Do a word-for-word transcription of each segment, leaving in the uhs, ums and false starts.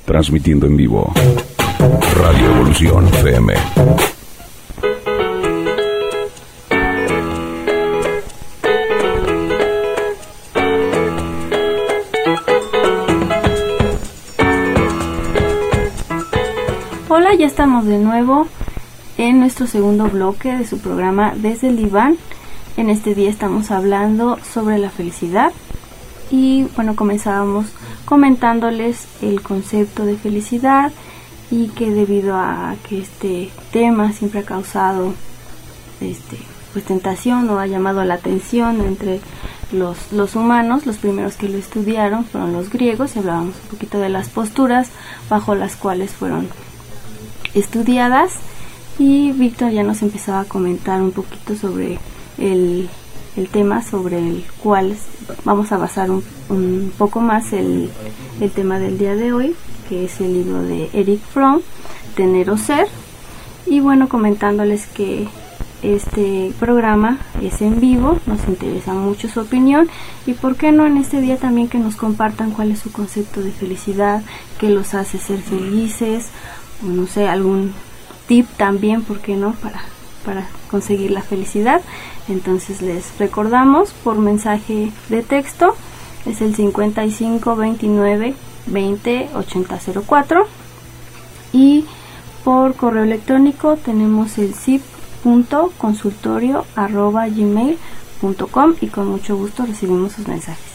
transmitiendo en vivo. Radio Evolución F M. Hola, ya estamos de nuevo en nuestro segundo bloque de su programa Desde el Diván. En este día estamos hablando sobre la felicidad y bueno, comenzábamos comentándoles el concepto de felicidad y que debido a que este tema siempre ha causado este pues tentación o ha llamado la atención entre los, los humanos, los primeros que lo estudiaron fueron los griegos y hablábamos un poquito de las posturas bajo las cuales fueron estudiadas, y Víctor ya nos empezaba a comentar un poquito sobre el, el tema sobre el cual vamos a basar un, un poco más el, el tema del día de hoy, que es el libro de Erich Fromm, Tener o Ser. Y bueno, comentándoles que este programa es en vivo, nos interesa mucho su opinión y por qué no en este día también que nos compartan cuál es su concepto de felicidad, qué los hace ser felices, o no sé, algún tip también, por qué no, para, para conseguir la felicidad. Entonces les recordamos por mensaje de texto, es el cincuenta y cinco veintinueve veinte ochenta cero cuatro, y por correo electrónico tenemos el zip punto consultorio arroba gmail punto com y con mucho gusto recibimos sus mensajes.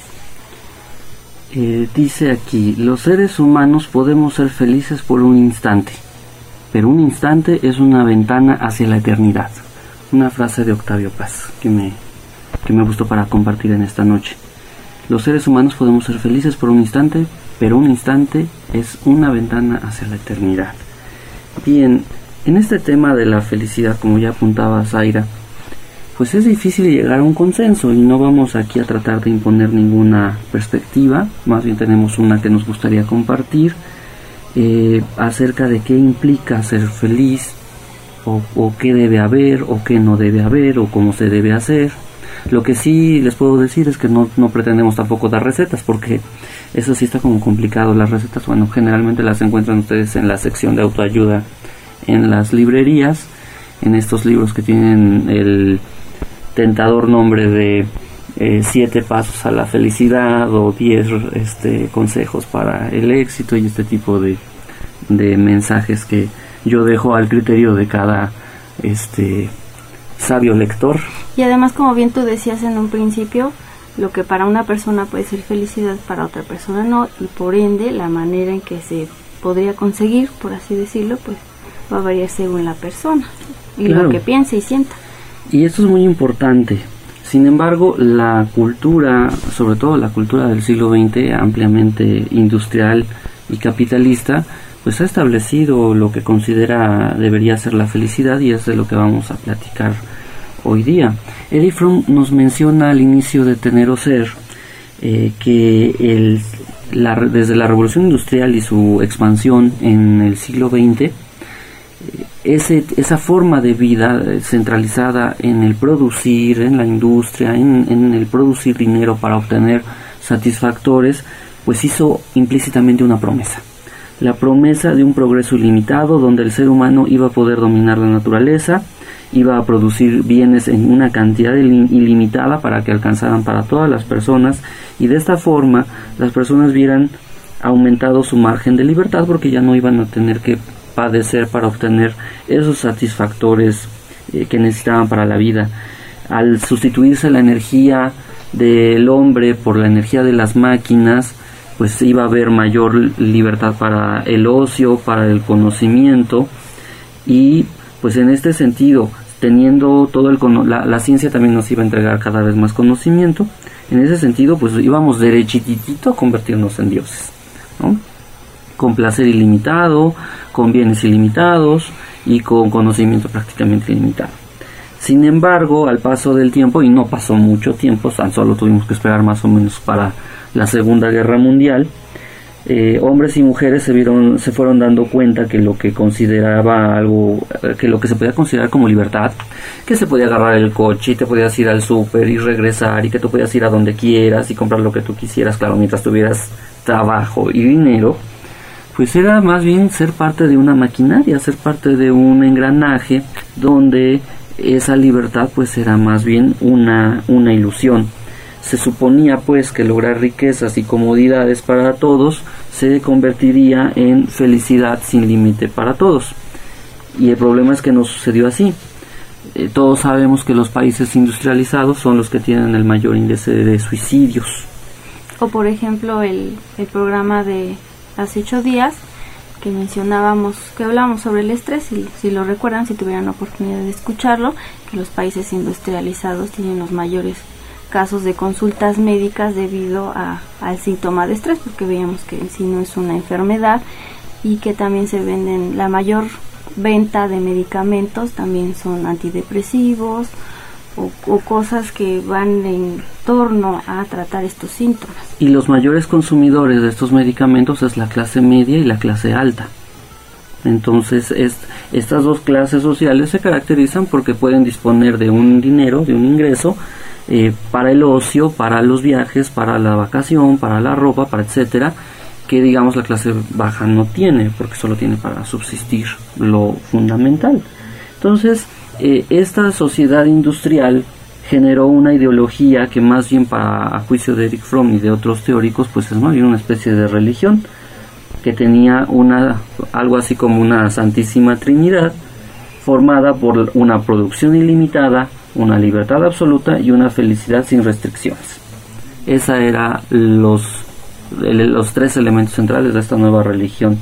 Eh, dice aquí, los seres humanos podemos ser felices por un instante, pero un instante es una ventana hacia la eternidad. Una frase de Octavio Paz que me, que me gustó para compartir en esta noche. Los seres humanos podemos ser felices por un instante, pero un instante es una ventana hacia la eternidad. Bien, en este tema de la felicidad, como ya apuntaba Zaira, pues es difícil llegar a un consenso y no vamos aquí a tratar de imponer ninguna perspectiva, más bien tenemos una que nos gustaría compartir eh, acerca de qué implica ser feliz, o, o qué debe haber, o qué no debe haber, o cómo se debe hacer. Lo que sí les puedo decir es que no, no pretendemos tampoco dar recetas, porque eso sí está como complicado. Las recetas, bueno, generalmente las encuentran ustedes en la sección de autoayuda en las librerías, en estos libros que tienen el tentador nombre de eh, siete pasos a la felicidad o diez este, consejos para el éxito y este tipo de, de mensajes que yo dejo al criterio de cada este sabio lector. Y además, como bien tú decías en un principio, lo que para una persona puede ser felicidad, para otra persona no, y por ende la manera en que se podría conseguir, por así decirlo, pues va a variar según la persona y claro, lo que piense y sienta. Y esto es muy importante. Sin embargo, la cultura, sobre todo la cultura del siglo veinte, ampliamente industrial y capitalista, pues ha establecido lo que considera debería ser la felicidad, y es de lo que vamos a platicar hoy día. Erich Fromm nos menciona al inicio de Tener o Ser eh, que el, la, desde la revolución industrial y su expansión en el siglo veinte, Ese, esa forma de vida centralizada en el producir, en la industria, en, en el producir dinero para obtener satisfactores, pues hizo implícitamente una promesa. La promesa de un progreso ilimitado donde el ser humano iba a poder dominar la naturaleza, iba a producir bienes en una cantidad ilimitada para que alcanzaran para todas las personas, y de esta forma las personas vieran aumentado su margen de libertad porque ya no iban a tener que padecer para obtener esos satisfactores eh, que necesitaban para la vida. Al sustituirse la energía del hombre por la energía de las máquinas, pues iba a haber mayor libertad para el ocio, para el conocimiento, y pues en este sentido, teniendo todo el cono- la, la ciencia también nos iba a entregar cada vez más conocimiento. En ese sentido, pues íbamos derechitito a convertirnos en dioses, ¿no? Con placer ilimitado, con bienes ilimitados y con conocimiento prácticamente ilimitado. Sin embargo, al paso del tiempo, y no pasó mucho tiempo, tan solo tuvimos que esperar más o menos para la Segunda Guerra Mundial, eh, hombres y mujeres se vieron, se fueron dando cuenta que lo que consideraba algo, que lo que se podía considerar como libertad, que se podía agarrar el coche y te podías ir al súper y regresar, y que tú podías ir a donde quieras y comprar lo que tú quisieras, claro, mientras tuvieras trabajo y dinero, Pues era más bien ser parte de una maquinaria, ser parte de un engranaje donde esa libertad pues era más bien una, una ilusión. Se suponía pues que lograr riquezas y comodidades para todos se convertiría en felicidad sin límite para todos. Y el problema es que no sucedió así. Eh, todos sabemos que los países industrializados son los que tienen el mayor índice de suicidios. O por ejemplo el, el programa de hace ocho días que mencionábamos, que hablábamos sobre el estrés, y si lo recuerdan, si tuvieran la oportunidad de escucharlo, que los países industrializados tienen los mayores casos de consultas médicas debido a, al síntoma de estrés, porque veíamos que en sí no es una enfermedad, y que también se venden, la mayor venta de medicamentos también son antidepresivos o, o cosas que van en torno a tratar estos síntomas. Y los mayores consumidores de estos medicamentos es la clase media y la clase alta. Entonces es, estas dos clases sociales se caracterizan porque pueden disponer de un dinero, de un ingreso eh, para el ocio, para los viajes, para la vacación, para la ropa, para etcétera, que digamos la clase baja no tiene, porque solo tiene para subsistir lo fundamental. Entonces eh, esta sociedad industrial generó una ideología que más bien, para a juicio de Erich Fromm y de otros teóricos, pues es más bien una especie de religión, que tenía una algo así como una santísima trinidad formada por una producción ilimitada, una libertad absoluta y una felicidad sin restricciones. Esa era los los tres elementos centrales de esta nueva religión.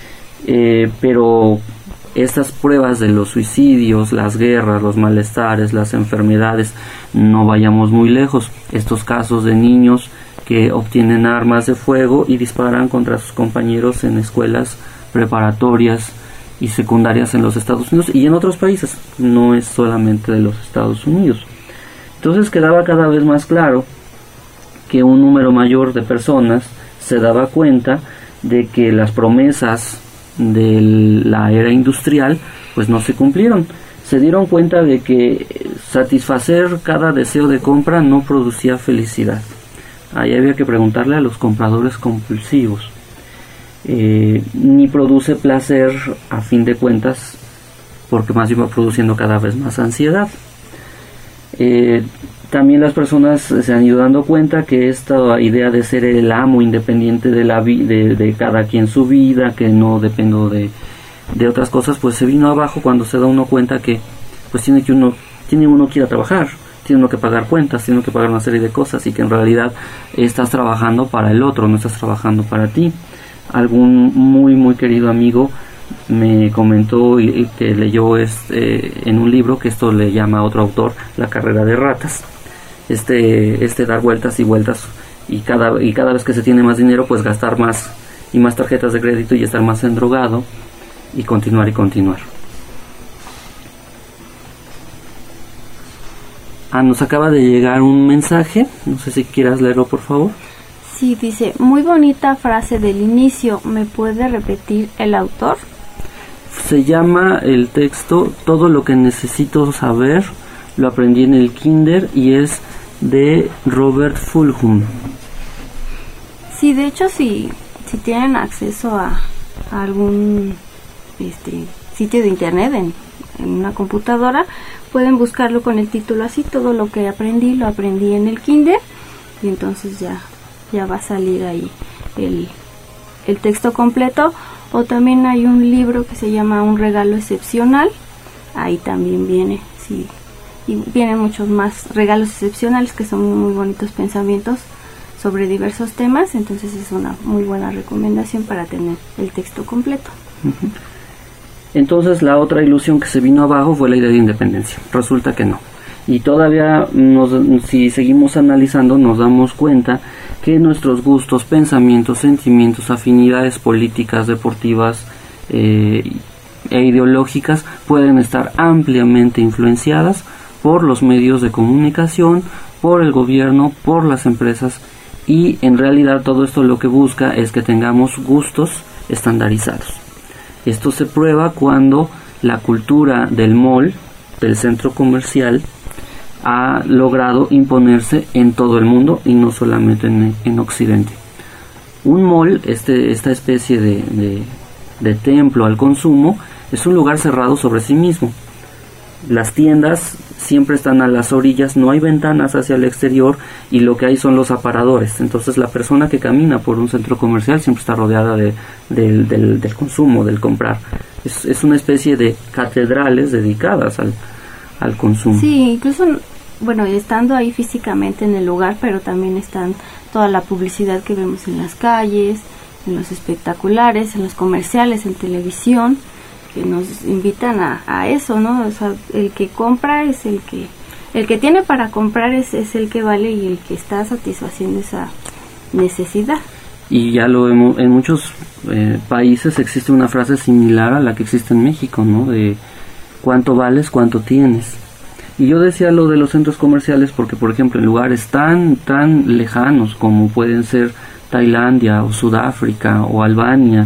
Eh, pero estas pruebas de los suicidios, las guerras, los malestares, las enfermedades, no vayamos muy lejos. Estos casos de niños que obtienen armas de fuego y disparan contra sus compañeros en escuelas preparatorias y secundarias en los Estados Unidos y en otros países, no es solamente de los Estados Unidos. Entonces quedaba cada vez más claro que un número mayor de personas se daba cuenta de que las promesas de la era industrial pues no se cumplieron. Se dieron cuenta de que satisfacer cada deseo de compra no producía felicidad. Ahí había que preguntarle a los compradores compulsivos. Eh, ni produce placer a fin de cuentas, porque más bien va produciendo cada vez más ansiedad. Eh, también las personas se han ido dando cuenta que esta idea de ser el amo independiente de la vi- de, de cada quien su vida, que no dependo de, de otras cosas, pues se vino abajo cuando se da uno cuenta que pues tiene que uno tiene uno que ir a trabajar, tiene uno que pagar cuentas, tiene uno que pagar una serie de cosas, y que en realidad estás trabajando para el otro, no estás trabajando para ti. Algún muy muy querido amigo me comentó y, y que leyó este, en un libro, que esto le llama a otro autor La carrera de ratas. Este, este dar vueltas y vueltas, y cada, y cada vez que se tiene más dinero, pues gastar más y más tarjetas de crédito y estar más endrogado, y continuar y continuar. Ah, nos acaba de llegar un mensaje, no sé si quieras leerlo, por favor. Sí, dice, muy bonita frase del inicio, ¿me puede repetir el autor? Se llama el texto Todo lo que necesito saber, lo aprendí en el kinder, y es de Robert Fulghum. Sí, de hecho, si, si tienen acceso a, a algún este, sitio de internet en, en una computadora, pueden buscarlo con el título así, Todo lo que aprendí, lo aprendí en el kinder, y entonces ya, ya va a salir ahí el, el texto completo. O también hay un libro que se llama Un regalo excepcional, ahí también viene, sí, y vienen muchos más regalos excepcionales que son muy bonitos pensamientos sobre diversos temas, entonces es una muy buena recomendación para tener el texto completo. Uh-huh. Entonces la otra ilusión que se vino abajo fue la idea de independencia. Resulta que no. Y todavía nos, si seguimos analizando, nos damos cuenta que nuestros gustos, pensamientos, sentimientos, afinidades políticas, deportivas eh, e ideológicas pueden estar ampliamente influenciadas por los medios de comunicación, por el gobierno, por las empresas, y en realidad todo esto lo que busca es que tengamos gustos estandarizados. Esto se prueba cuando la cultura del mall, del centro comercial, ha logrado imponerse en todo el mundo y no solamente en, en Occidente. Un mall, este, esta especie de, de, de templo al consumo, es un lugar cerrado sobre sí mismo. Las tiendas siempre están a las orillas, no hay ventanas hacia el exterior y lo que hay son los aparadores. Entonces la persona que camina por un centro comercial siempre está rodeada de, de, del, del consumo, del comprar. Es, es una especie de catedrales dedicadas al, al consumo. Sí, incluso, bueno, estando ahí físicamente en el lugar, pero también están toda la publicidad que vemos en las calles, en los espectaculares, en los comerciales, en televisión, que nos invitan a, a eso, ¿no? O sea, el que compra es el que, el que tiene para comprar es, es el que vale y el que está satisfaciendo esa necesidad. Y ya lo vemos, en muchos eh, países existe una frase similar a la que existe en México, ¿no? De cuánto vales, cuánto tienes. Y yo decía lo de los centros comerciales porque, por ejemplo, en lugares tan, tan lejanos como pueden ser Tailandia o Sudáfrica o Albania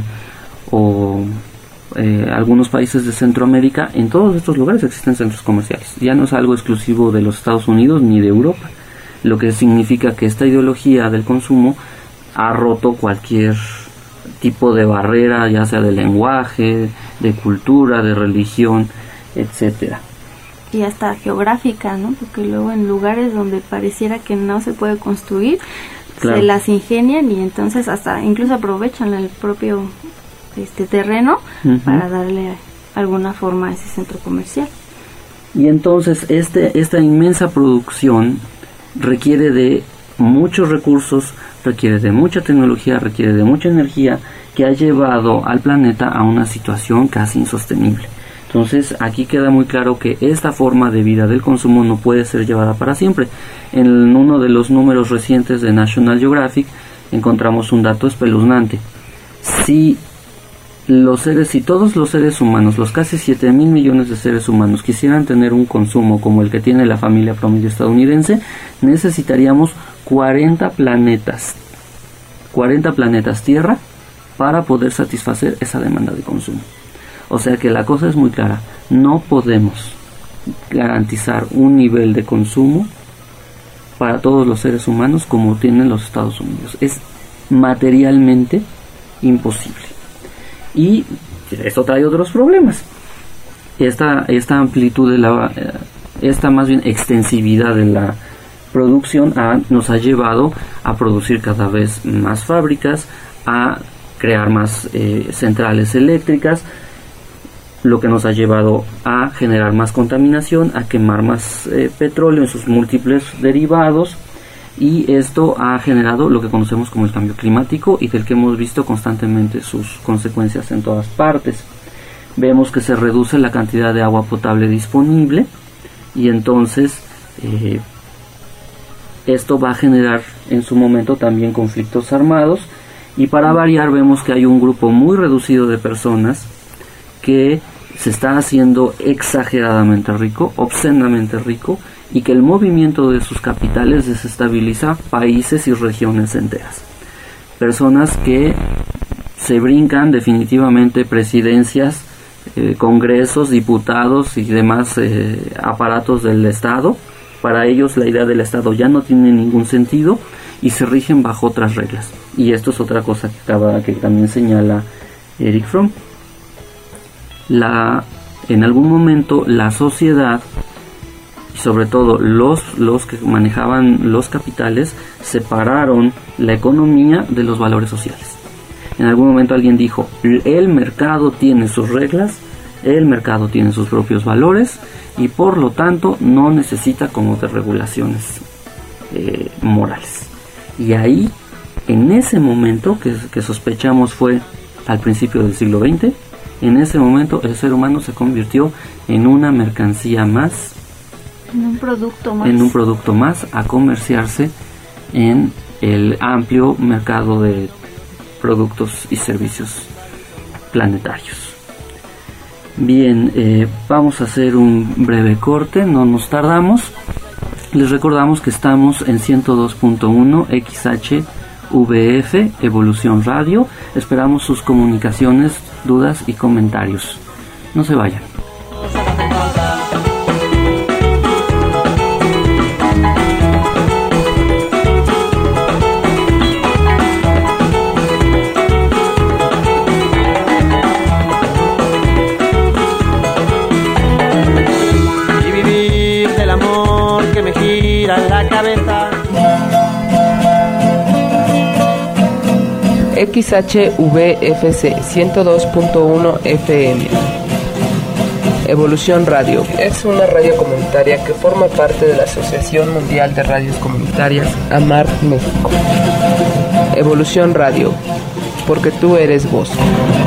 o eh, algunos países de Centroamérica, en todos estos lugares existen centros comerciales. Ya no es algo exclusivo de los Estados Unidos ni de Europa, lo que significa que esta ideología del consumo ha roto cualquier tipo de barrera, ya sea de lenguaje, de cultura, de religión, etcétera. Y hasta geográfica, ¿no? Porque luego en lugares donde pareciera que no se puede construir, claro, se las ingenian y entonces hasta incluso aprovechan el propio este terreno uh-huh. para darle alguna forma a ese centro comercial. Y entonces este esta inmensa producción requiere de muchos recursos, requiere de mucha tecnología, requiere de mucha energía, que ha llevado al planeta a una situación casi insostenible. Entonces aquí queda muy claro que esta forma de vida del consumo no puede ser llevada para siempre. En uno de los números recientes de National Geographic encontramos un dato espeluznante. Si los seres, si todos los seres humanos, los casi siete mil millones de seres humanos quisieran tener un consumo como el que tiene la familia promedio estadounidense, necesitaríamos cuarenta planetas, cuarenta planetas Tierra para poder satisfacer esa demanda de consumo. O sea que la cosa es muy clara, no podemos garantizar un nivel de consumo para todos los seres humanos como tienen los Estados Unidos. Es materialmente imposible. Y esto trae otros problemas. Esta, esta amplitud de la, esta más bien extensividad de la producción ha, nos ha llevado a producir cada vez más fábricas, a crear más eh, centrales eléctricas, lo que nos ha llevado a generar más contaminación, a quemar más eh, petróleo en sus múltiples derivados, y esto ha generado lo que conocemos como el cambio climático y del que hemos visto constantemente sus consecuencias en todas partes. Vemos que se reduce la cantidad de agua potable disponible y entonces eh, esto va a generar en su momento también conflictos armados, y para variar vemos que hay un grupo muy reducido de personas que se está haciendo exageradamente rico, obscenamente rico, y que el movimiento de sus capitales desestabiliza países y regiones enteras. Personas que se brincan definitivamente presidencias, eh, congresos, diputados y demás eh, aparatos del Estado. Para ellos la idea del Estado ya no tiene ningún sentido y se rigen bajo otras reglas. Y esto es otra cosa que, acaba, que también señala Erich Fromm. La, en algún momento la sociedad, y sobre todo los, los que manejaban los capitales, separaron la economía de los valores sociales. En algún momento alguien dijo, el mercado tiene sus reglas, el mercado tiene sus propios valores y por lo tanto no necesita como de regulaciones eh, morales. Y ahí, en ese momento que, que sospechamos fue al principio del siglo veinte, en ese momento el ser humano se convirtió en una mercancía más, en un producto más, en un producto más a comerciarse en el amplio mercado de productos y servicios planetarios. Bien, eh, vamos a hacer un breve corte, no nos tardamos. Les recordamos que estamos en ciento dos punto uno X H V F Evolución Radio. Esperamos sus comunicaciones, dudas y comentarios. No se vayan. la cabeza. X H V F C ciento dos punto uno F M. Evolución Radio es una radio comunitaria que forma parte de la Asociación Mundial de Radios Comunitarias, AMAR México. Evolución Radio, porque tú eres voz.